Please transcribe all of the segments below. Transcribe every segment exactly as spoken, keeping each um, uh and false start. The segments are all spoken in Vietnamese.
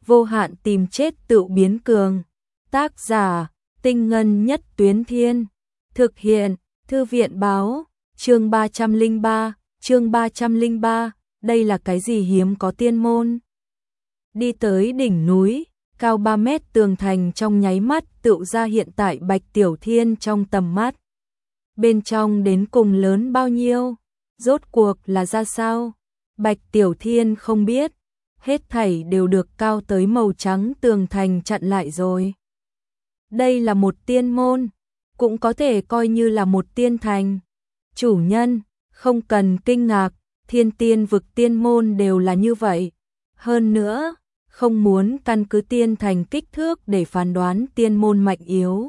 vô hạn tìm chết tự biến cường. Tác giả, Tinh Ngân Nhất Tuyến Thiên. Thực hiện, Thư viện báo, chương ba trăm lẻ ba, chương ba trăm lẻ ba, đây là cái gì hiếm có tiên môn. Đi tới đỉnh núi, cao ba mét tường thành trong nháy mắt tựu ra hiện tại Bạch Tiểu Thiên trong tầm mắt. Bên trong đến cùng lớn bao nhiêu, rốt cuộc là ra sao? Bạch Tiểu Thiên không biết, hết thảy đều được cao tới màu trắng tường thành chặn lại rồi. Đây là một tiên môn, cũng có thể coi như là một tiên thành. Chủ nhân, không cần kinh ngạc, thiên tiên vực tiên môn đều là như vậy. Hơn nữa, không muốn căn cứ tiên thành kích thước để phán đoán tiên môn mạnh yếu.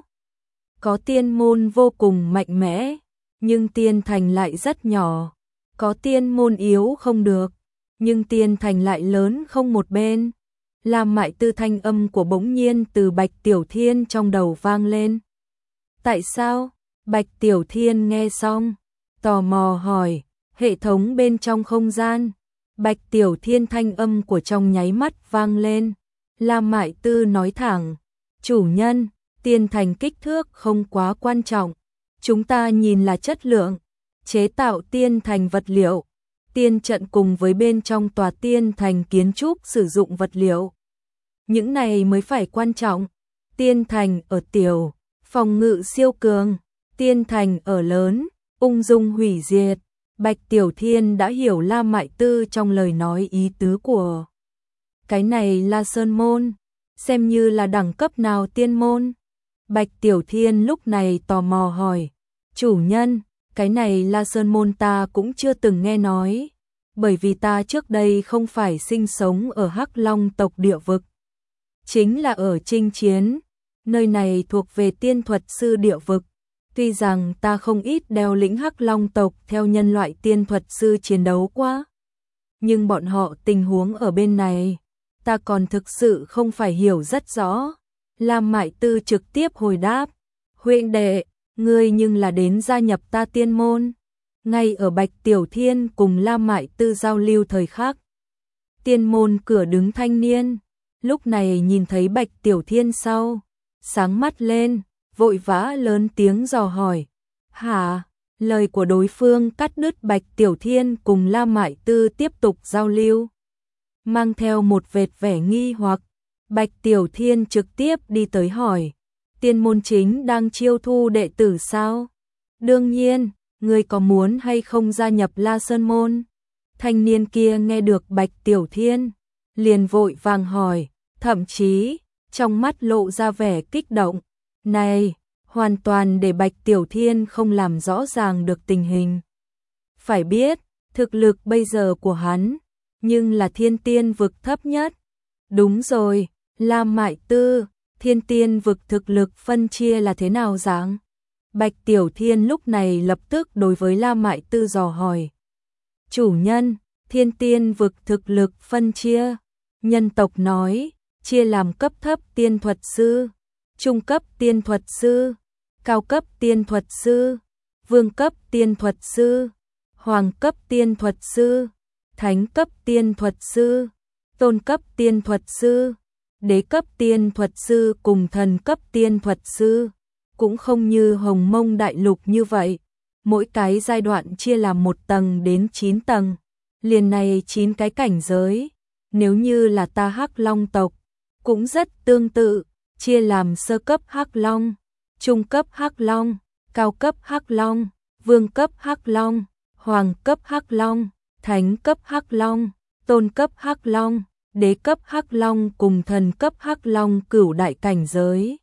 Có tiên môn vô cùng mạnh mẽ, nhưng tiên thành lại rất nhỏ. Có tiên môn yếu không được, nhưng tiên thành lại lớn không một bên. Lam Mại Tư thanh âm của bỗng nhiên từ Bạch Tiểu Thiên trong đầu vang lên. Tại sao? Bạch Tiểu Thiên nghe xong, tò mò hỏi, hệ thống bên trong không gian. Bạch Tiểu Thiên thanh âm của trong nháy mắt vang lên. Lam Mại Tư nói thẳng, chủ nhân, tiên thành kích thước không quá quan trọng. Chúng ta nhìn là chất lượng, chế tạo tiên thành vật liệu, tiên trận cùng với bên trong tòa tiên thành kiến trúc sử dụng vật liệu. Những này mới phải quan trọng. Tiên thành ở tiểu, phòng ngự siêu cường, tiên thành ở lớn, ung dung hủy diệt. Bạch Tiểu Thiên đã hiểu Lam Mại Tư trong lời nói ý tứ của. Cái này là sơn môn, xem như là đẳng cấp nào tiên môn. Bạch Tiểu Thiên lúc này tò mò hỏi, chủ nhân, cái này là sơn môn ta cũng chưa từng nghe nói, bởi vì ta trước đây không phải sinh sống ở Hắc Long tộc địa vực, chính là ở chinh chiến, nơi này thuộc về tiên thuật sư địa vực. Tuy rằng ta không ít đeo lĩnh Hắc Long tộc theo nhân loại tiên thuật sư chiến đấu quá, nhưng bọn họ tình huống ở bên này, ta còn thực sự không phải hiểu rất rõ. Lam Mại Tư trực tiếp hồi đáp, huynh đệ, ngươi nhưng là đến gia nhập ta tiên môn. Ngay ở Bạch Tiểu Thiên cùng Lam Mại Tư giao lưu thời khắc, tiên môn cửa đứng thanh niên, lúc này nhìn thấy Bạch Tiểu Thiên sau, sáng mắt lên, vội vã lớn tiếng dò hỏi. Hả? Lời của đối phương cắt đứt Bạch Tiểu Thiên cùng Lam Mại Tư tiếp tục giao lưu. Mang theo một vệt vẻ nghi hoặc, Bạch Tiểu Thiên trực tiếp đi tới hỏi, tiên môn chính đang chiêu thu đệ tử sao? Đương nhiên, ngươi có muốn hay không gia nhập La Sơn môn? Thanh niên kia nghe được Bạch Tiểu Thiên, liền vội vàng hỏi, thậm chí, trong mắt lộ ra vẻ kích động. Này, hoàn toàn để Bạch Tiểu Thiên không làm rõ ràng được tình hình. Phải biết, thực lực bây giờ của hắn, nhưng là thiên tiên vực thấp nhất. Đúng rồi, Lam Mại Tư, thiên tiên vực thực lực phân chia là thế nào dạng? Bạch Tiểu Thiên lúc này lập tức đối với Lam Mại Tư dò hỏi. Chủ nhân, thiên tiên vực thực lực phân chia, nhân tộc nói, chia làm cấp thấp tiên thuật sư, trung cấp tiên thuật sư, cao cấp tiên thuật sư, vương cấp tiên thuật sư, hoàng cấp tiên thuật sư, thánh cấp tiên thuật sư, tôn cấp tiên thuật sư, đế cấp tiên thuật sư cùng thần cấp tiên thuật sư. Cũng không như Hồng Mông Đại Lục như vậy, mỗi cái giai đoạn chia làm một tầng đến chín tầng, liền này chín cái cảnh giới. Nếu như là ta Hắc Long tộc, cũng rất tương tự, chia làm sơ cấp Hắc Long, trung cấp Hắc Long, cao cấp Hắc Long, vương cấp Hắc Long, hoàng cấp Hắc Long, thánh cấp Hắc Long, tôn cấp Hắc Long, đế cấp Hắc Long cùng thần cấp Hắc Long cửu đại cảnh giới.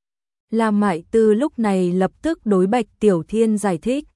Lam Mại Tư lúc này lập tức đối Bạch Tiểu Thiên giải thích.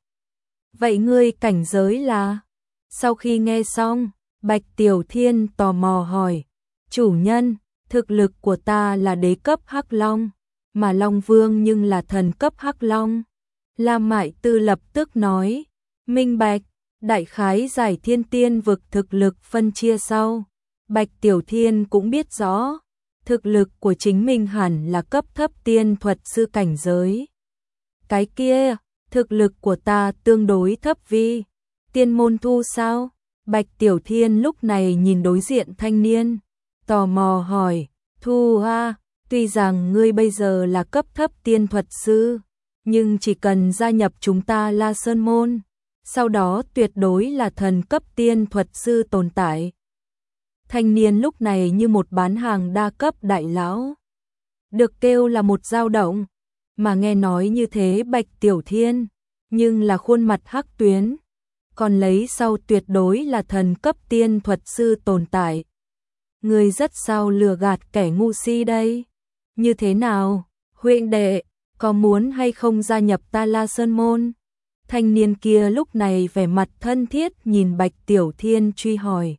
Vậy ngươi cảnh giới là? Sau khi nghe xong, Bạch Tiểu Thiên tò mò hỏi, chủ nhân, thực lực của ta là đế cấp Hắc Long, mà Long Vương nhưng là thần cấp Hắc Long. Lam Mại Tư lập tức nói, minh bạch, đại khái giải thiên tiên vực thực lực phân chia sau. Bạch Tiểu Thiên cũng biết rõ, thực lực của chính mình hẳn là cấp thấp tiên thuật sư cảnh giới. Cái kia, thực lực của ta tương đối thấp vi. Tiên môn thu sao? Bạch Tiểu Thiên lúc này nhìn đối diện thanh niên, tò mò hỏi, Thu a, tuy rằng ngươi bây giờ là cấp thấp tiên thuật sư, nhưng chỉ cần gia nhập chúng ta La Sơn Môn, sau đó tuyệt đối là thần cấp tiên thuật sư tồn tại. Thanh niên lúc này như một bán hàng đa cấp đại lão. Được kêu là một dao động, mà nghe nói như thế Bạch Tiểu Thiên, nhưng là khuôn mặt hắc tuyến, còn lấy sau tuyệt đối là thần cấp tiên thuật sư tồn tại. Người rất sao lừa gạt kẻ ngu si đây? Như thế nào, huynh đệ, có muốn hay không gia nhập ta La Sơn Môn? Thanh niên kia lúc này vẻ mặt thân thiết nhìn Bạch Tiểu Thiên truy hỏi.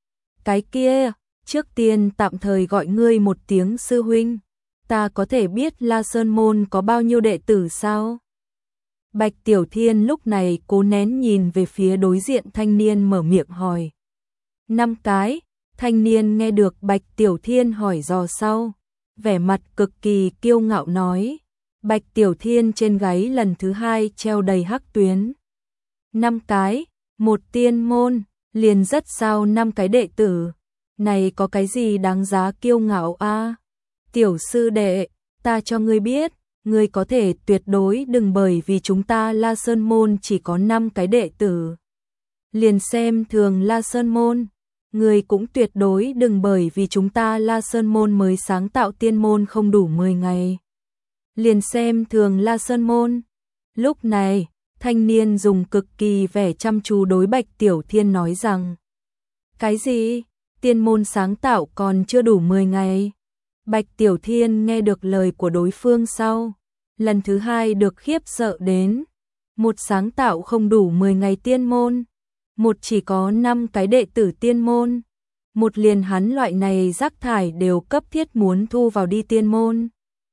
Cái kia, trước tiên tạm thời gọi ngươi một tiếng sư huynh, ta có thể biết La Sơn Môn có bao nhiêu đệ tử sao? Bạch Tiểu Thiên lúc này cố nén nhìn về phía đối diện thanh niên mở miệng hỏi. Năm cái, thanh niên nghe được Bạch Tiểu Thiên hỏi dò sau, vẻ mặt cực kỳ kiêu ngạo nói. Bạch Tiểu Thiên trên gáy lần thứ hai treo đầy hắc tuyến. Năm cái, một tiên môn, liền rất sao năm cái đệ tử. Này có cái gì đáng giá kiêu ngạo a? Tiểu sư đệ, ta cho ngươi biết, ngươi có thể tuyệt đối đừng bởi vì chúng ta La Sơn Môn chỉ có năm cái đệ tử, liền xem thường La Sơn Môn. Ngươi cũng tuyệt đối đừng bởi vì chúng ta La Sơn Môn mới sáng tạo tiên môn không đủ mười ngày, liền xem thường La Sơn Môn. Lúc này, thanh niên dùng cực kỳ vẻ chăm chú đối Bạch Tiểu Thiên nói rằng. Cái gì? Tiên môn sáng tạo còn chưa đủ mười ngày? Bạch Tiểu Thiên nghe được lời của đối phương sau, lần thứ hai được khiếp sợ đến. Một sáng tạo không đủ mười ngày tiên môn, một chỉ có năm cái đệ tử tiên môn, một liền hắn loại này rác thải đều cấp thiết muốn thu vào đi tiên môn.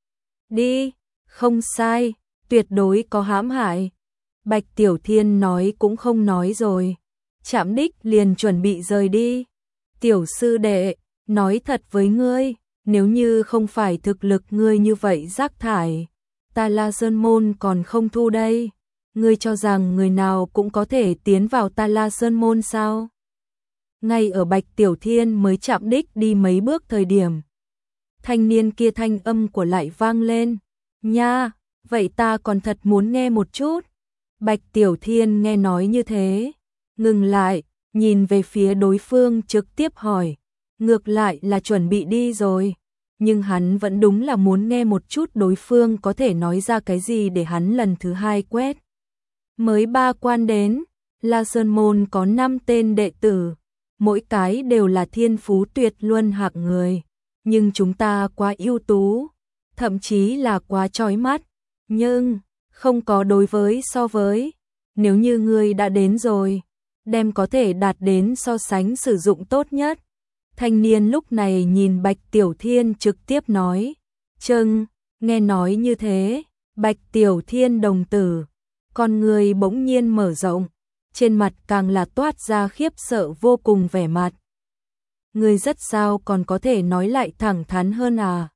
Đi, không sai, tuyệt đối có hãm hại. Bạch Tiểu Thiên nói cũng không nói rồi, chạm đích liền chuẩn bị rời đi. Tiểu sư đệ, nói thật với ngươi, nếu như không phải thực lực ngươi như vậy rác thải, ta La Sơn Môn còn không thu đây. Ngươi cho rằng người nào cũng có thể tiến vào ta La Sơn Môn sao? Ngay ở Bạch Tiểu Thiên mới chạm đích đi mấy bước thời điểm, thanh niên kia thanh âm của lại vang lên. Nha, vậy ta còn thật muốn nghe một chút. Bạch Tiểu Thiên nghe nói như thế, ngừng lại, nhìn về phía đối phương trực tiếp hỏi. Ngược lại là chuẩn bị đi rồi, nhưng hắn vẫn đúng là muốn nghe một chút đối phương có thể nói ra cái gì để hắn lần thứ hai quét. Mới ba quan đến, La Sơn Môn có năm tên đệ tử, mỗi cái đều là thiên phú tuyệt luân hạng người, nhưng chúng ta quá ưu tú, thậm chí là quá chói mắt, nhưng không có đối với so với. Nếu như ngươi đã đến rồi, đem có thể đạt đến so sánh sử dụng tốt nhất. Thanh niên lúc này nhìn Bạch Tiểu Thiên trực tiếp nói. Châng, nghe nói như thế, Bạch Tiểu Thiên đồng tử, con người bỗng nhiên mở rộng, trên mặt càng là toát ra khiếp sợ vô cùng vẻ mặt. Ngươi rất sao còn có thể nói lại thẳng thắn hơn à?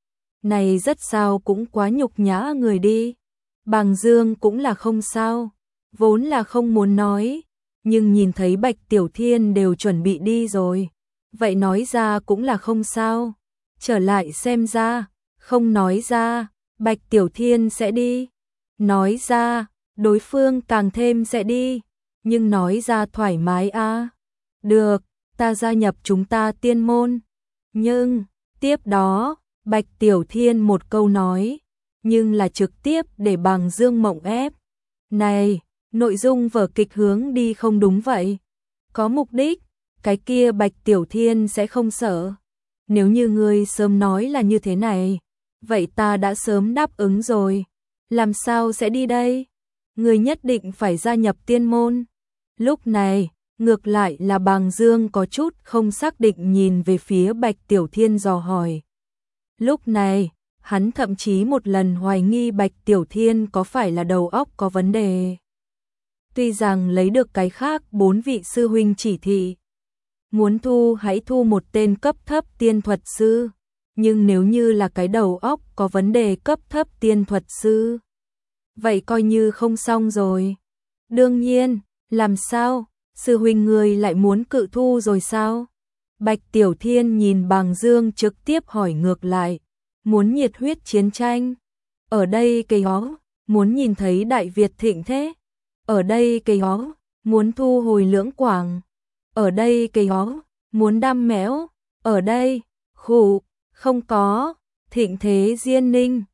Này rất sao cũng quá nhục nhã người đi. Bàng Dương cũng là không sao, vốn là không muốn nói, nhưng nhìn thấy Bạch Tiểu Thiên đều chuẩn bị đi rồi, vậy nói ra cũng là không sao. Trở lại xem ra, không nói ra, Bạch Tiểu Thiên sẽ đi. Nói ra, đối phương càng thêm sẽ đi, nhưng nói ra thoải mái à. Được, ta gia nhập chúng ta tiên môn. Nhưng, tiếp đó, Bạch Tiểu Thiên một câu nói, nhưng là trực tiếp để Bàng Dương mộng ép. Này, nội dung vở kịch hướng đi không đúng vậy. Có mục đích, cái kia Bạch Tiểu Thiên sẽ không sợ. Nếu như ngươi sớm nói là như thế này, vậy ta đã sớm đáp ứng rồi. Làm sao sẽ đi đây? Ngươi nhất định phải gia nhập tiên môn. Lúc này, ngược lại là Bàng Dương có chút không xác định nhìn về phía Bạch Tiểu Thiên dò hỏi. Lúc này, hắn thậm chí một lần hoài nghi Bạch Tiểu Thiên có phải là đầu óc có vấn đề. Tuy rằng lấy được cái khác bốn vị sư huynh chỉ thị, muốn thu hãy thu một tên cấp thấp tiên thuật sư, nhưng nếu như là cái đầu óc có vấn đề cấp thấp tiên thuật sư, vậy coi như không xong rồi. Đương nhiên, làm sao, sư huynh người lại muốn cự thu rồi sao? Bạch Tiểu Thiên nhìn Bàng Dương trực tiếp hỏi ngược lại, muốn nhiệt huyết chiến tranh? Ở đây cái ó, muốn nhìn thấy Đại Việt thịnh thế? Ở đây cái ó, muốn thu hồi Lưỡng Quảng? Ở đây cái ó, muốn đam mẽo? Ở đây, khụ, không có, thịnh thế Diên Ninh.